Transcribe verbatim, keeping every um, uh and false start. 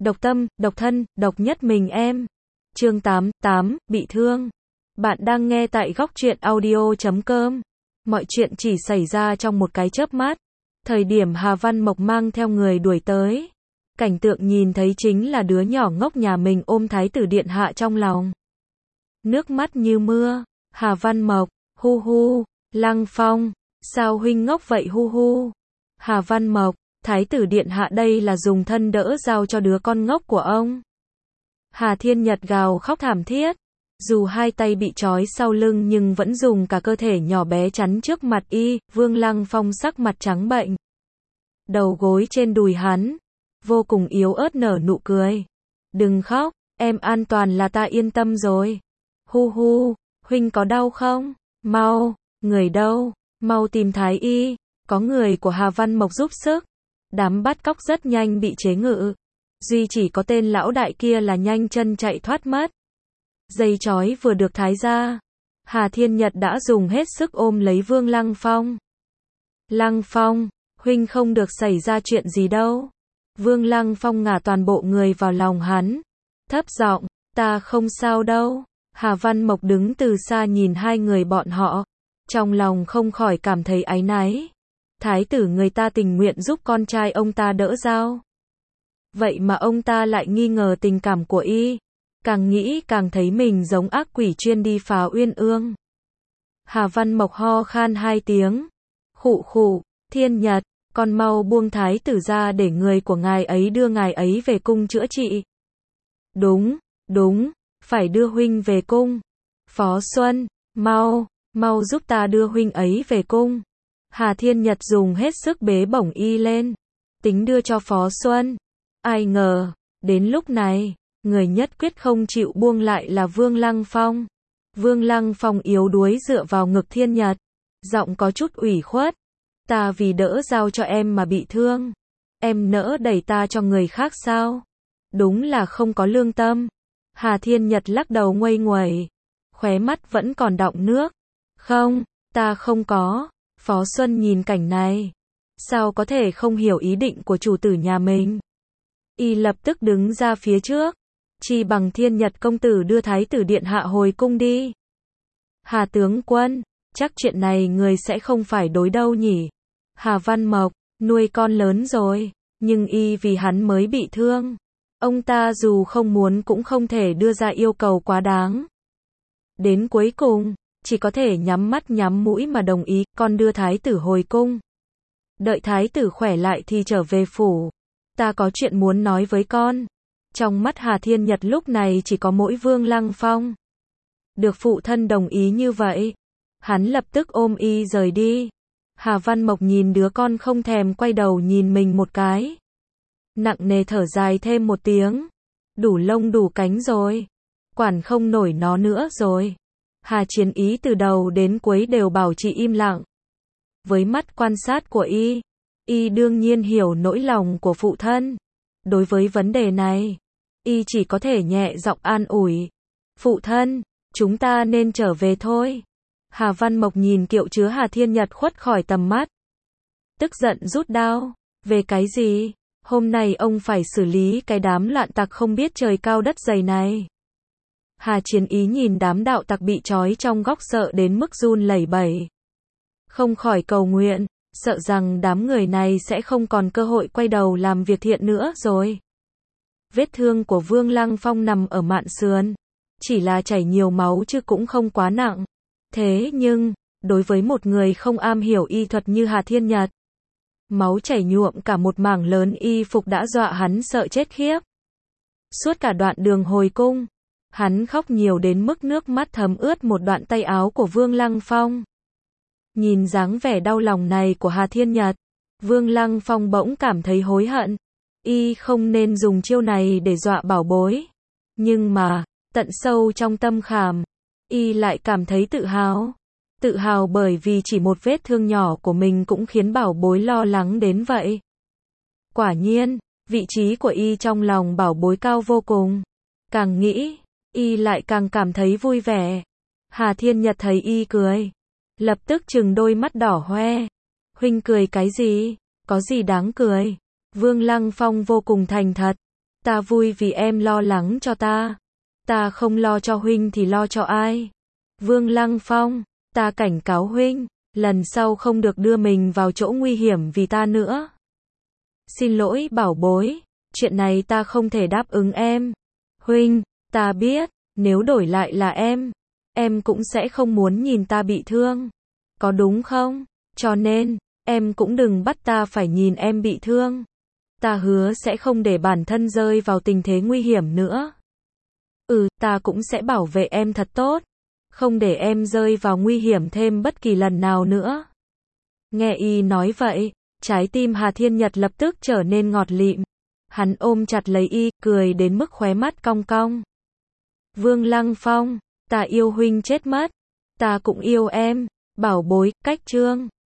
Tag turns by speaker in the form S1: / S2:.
S1: độc tâm, độc thân, độc nhất mình em. Chương tám, tám, bị thương. Bạn đang nghe tại góc truyện audio chấm com. Mọi chuyện chỉ xảy ra trong một cái chớp mắt. Thời điểm Hà Văn Mộc mang theo người đuổi tới, cảnh tượng nhìn thấy chính là đứa nhỏ ngốc nhà mình ôm thái tử điện hạ trong lòng. Nước mắt như mưa. Hà Văn Mộc, hu hu, Lăng Phong, sao huynh ngốc vậy hu hu. Hà Văn Mộc, thái tử điện hạ đây là dùng thân đỡ giao cho đứa con ngốc của ông. Hà Thiên Nhật gào khóc thảm thiết, dù hai tay bị trói sau lưng nhưng vẫn dùng cả cơ thể nhỏ bé chắn trước mặt y. Vương Lăng Phong sắc mặt trắng bệnh, đầu gối trên đùi hắn, vô cùng yếu ớt nở nụ cười. Đừng khóc, em an toàn là ta yên tâm rồi. Hu hu, huynh có đau không? Mau, người đâu? Mau tìm thái y. Có người của Hà Văn Mộc giúp sức. Đám bắt cóc rất nhanh bị chế ngự. Duy chỉ có tên lão đại kia là nhanh chân chạy thoát mất. Dây trói vừa được thái ra, Hà Thiên Nhật đã dùng hết sức ôm lấy Vương Lăng Phong. Lăng Phong, huynh không được xảy ra chuyện gì đâu. Vương Lăng Phong ngả toàn bộ người vào lòng hắn, thấp giọng, ta không sao đâu. Hà Văn Mộc đứng từ xa nhìn hai người bọn họ, trong lòng không khỏi cảm thấy áy náy. Thái tử người ta tình nguyện giúp con trai ông ta đỡ dao, vậy mà ông ta lại nghi ngờ tình cảm của y. Càng nghĩ càng thấy mình giống ác quỷ chuyên đi phá uyên ương. Hà Văn Mộc ho khan hai tiếng, khụ khụ, Thiên Nhật, con mau buông thái tử ra để người của ngài ấy đưa ngài ấy về cung chữa trị. Đúng, đúng, phải đưa huynh về cung. Phó Xuân, mau, mau giúp ta đưa huynh ấy về cung. Hà Thiên Nhật dùng hết sức bế bổng y lên, tính đưa cho Phó Xuân. Ai ngờ, đến lúc này, người nhất quyết không chịu buông lại là Vương Lăng Phong. Vương Lăng Phong yếu đuối dựa vào ngực Thiên Nhật, giọng có chút ủy khuất. Ta vì đỡ giao cho em mà bị thương, em nỡ đẩy ta cho người khác sao? Đúng là không có lương tâm. Hà Thiên Nhật lắc đầu nguây nguẩy, khóe mắt vẫn còn đọng nước. Không, ta không có. Phó Xuân nhìn cảnh này, sao có thể không hiểu ý định của chủ tử nhà mình. Y lập tức đứng ra phía trước, chi bằng Thiên Nhật công tử đưa thái tử điện hạ hồi cung đi. Hà tướng quân, chắc chuyện này người sẽ không phải đối đâu nhỉ. Hà Văn Mộc, nuôi con lớn rồi, nhưng y vì hắn mới bị thương. Ông ta dù không muốn cũng không thể đưa ra yêu cầu quá đáng. Đến cuối cùng, chỉ có thể nhắm mắt nhắm mũi mà đồng ý, con đưa thái tử hồi cung. Đợi thái tử khỏe lại thì trở về phủ. Ta có chuyện muốn nói với con. Trong mắt Hà Thiên Nhật lúc này chỉ có mỗi Vương Lăng Phong. Được phụ thân đồng ý như vậy, hắn lập tức ôm y rời đi. Hà Văn Mộc nhìn đứa con không thèm quay đầu nhìn mình một cái, nặng nề thở dài thêm một tiếng. Đủ lông đủ cánh rồi, quản không nổi nó nữa rồi. Hà Chiến Ý từ đầu đến cuối đều bảo chị im lặng. Với mắt quan sát của y, y đương nhiên hiểu nỗi lòng của phụ thân. Đối với vấn đề này, y chỉ có thể nhẹ giọng an ủi. Phụ thân, chúng ta nên trở về thôi. Hà Văn Mộc nhìn kiệu chứa Hà Thiên Nhật khuất khỏi tầm mắt, tức giận rút đao. Về cái gì? Hôm nay ông phải xử lý cái đám loạn tặc không biết trời cao đất dày này. Hà Chiến Ý nhìn đám đạo tặc bị trói trong góc sợ đến mức run lẩy bẩy, không khỏi cầu nguyện, sợ rằng đám người này sẽ không còn cơ hội quay đầu làm việc thiện nữa rồi. Vết thương của Vương Lăng Phong nằm ở mạn sườn, chỉ là chảy nhiều máu chứ cũng không quá nặng. Thế nhưng, đối với một người không am hiểu y thuật như Hà Thiên Nhật, máu chảy nhuộm cả một mảng lớn y phục đã dọa hắn sợ chết khiếp. Suốt cả đoạn đường hồi cung, hắn khóc nhiều đến mức nước mắt thấm ướt một đoạn tay áo của Vương Lăng Phong. Nhìn dáng vẻ đau lòng này của Hà Thiên Nhật, Vương Lăng Phong bỗng cảm thấy hối hận. Y không nên dùng chiêu này để dọa bảo bối. Nhưng mà, tận sâu trong tâm khảm, y lại cảm thấy tự hào. Tự hào bởi vì chỉ một vết thương nhỏ của mình cũng khiến bảo bối lo lắng đến vậy. Quả nhiên, vị trí của y trong lòng bảo bối cao vô cùng. Càng nghĩ, y lại càng cảm thấy vui vẻ. Hà Thiên Nhật thấy y cười, lập tức trừng đôi mắt đỏ hoe. Huynh cười cái gì? Có gì đáng cười? Vương Lăng Phong vô cùng thành thật. Ta vui vì em lo lắng cho ta. Ta không lo cho huynh thì lo cho ai? Vương Lăng Phong, ta cảnh cáo huynh, lần sau không được đưa mình vào chỗ nguy hiểm vì ta nữa. Xin lỗi bảo bối, chuyện này ta không thể đáp ứng em. Huynh, ta biết, nếu đổi lại là em, em cũng sẽ không muốn nhìn ta bị thương. Có đúng không? Cho nên, em cũng đừng bắt ta phải nhìn em bị thương. Ta hứa sẽ không để bản thân rơi vào tình thế nguy hiểm nữa. Ừ, ta cũng sẽ bảo vệ em thật tốt. Không để em rơi vào nguy hiểm thêm bất kỳ lần nào nữa. Nghe y nói vậy, trái tim Hà Thiên Nhật lập tức trở nên ngọt lịm. Hắn ôm chặt lấy y, cười đến mức khóe mắt cong cong. Vương Lăng Phong, ta yêu huynh chết mất. Ta cũng yêu em, bảo bối, cách trương.